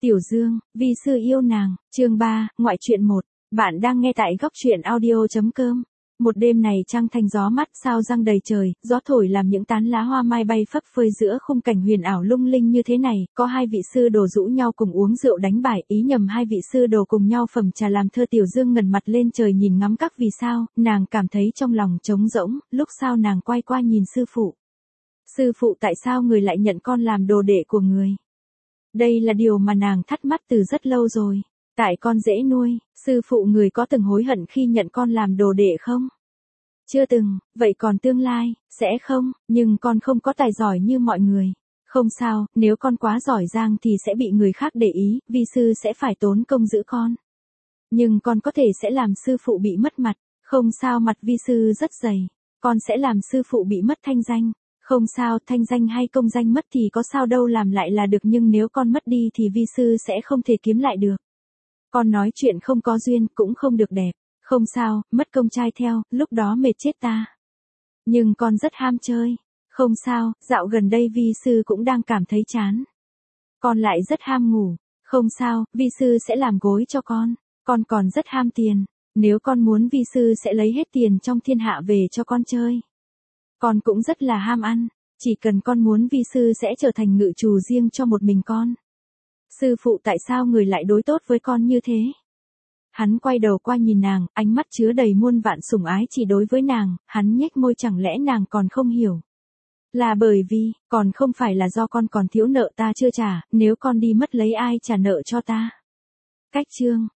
Tiểu Dương, vi sư yêu nàng, chương 3, ngoại truyện 1. Bạn đang nghe tại góc truyện audio.com. Một đêm này trăng thanh gió mắt sao răng đầy trời, gió thổi làm những tán lá hoa mai bay phấp phới giữa khung cảnh huyền ảo lung linh như thế này, có hai vị sư đồ rũ nhau cùng uống rượu đánh bài, ý nhầm hai vị sư đồ cùng nhau phẩm trà làm thơ. Tiểu Dương ngẩng mặt lên trời nhìn ngắm các vì sao, nàng cảm thấy trong lòng trống rỗng, lúc sau nàng quay qua nhìn sư phụ. Sư phụ, tại sao người lại nhận con làm đồ đệ của người? Đây là điều mà nàng thắc mắc từ rất lâu rồi. Tại con dễ nuôi, sư phụ người có từng hối hận khi nhận con làm đồ đệ không? Chưa từng, vậy còn tương lai, sẽ không, nhưng con không có tài giỏi như mọi người. Không sao, nếu con quá giỏi giang thì sẽ bị người khác để ý, vi sư sẽ phải tốn công giữ con. Nhưng con có thể sẽ làm sư phụ bị mất mặt, không sao, mặt vi sư rất dày. Con sẽ làm sư phụ bị mất thanh danh. Không sao, thanh danh hay công danh mất thì có sao đâu, làm lại là được, nhưng nếu con mất đi thì vi sư sẽ không thể kiếm lại được. Con nói chuyện không có duyên, cũng không được đẹp. Không sao, mất công trai theo, lúc đó mệt chết ta. Nhưng con rất ham chơi. Không sao, dạo gần đây vi sư cũng đang cảm thấy chán. Con lại rất ham ngủ. Không sao, vi sư sẽ làm gối cho con. Con còn rất ham tiền. Nếu con muốn vi sư sẽ lấy hết tiền trong thiên hạ về cho con chơi. Con cũng rất là ham ăn, chỉ cần con muốn vi sư sẽ trở thành ngự trù riêng cho một mình con. Sư phụ, tại sao người lại đối tốt với con như thế? Hắn quay đầu qua nhìn nàng, ánh mắt chứa đầy muôn vạn sủng ái chỉ đối với nàng, hắn nhếch môi, chẳng lẽ nàng còn không hiểu? Là bởi vì, còn không phải là do con còn thiếu nợ ta chưa trả, nếu con đi mất lấy ai trả nợ cho ta? Cách chương.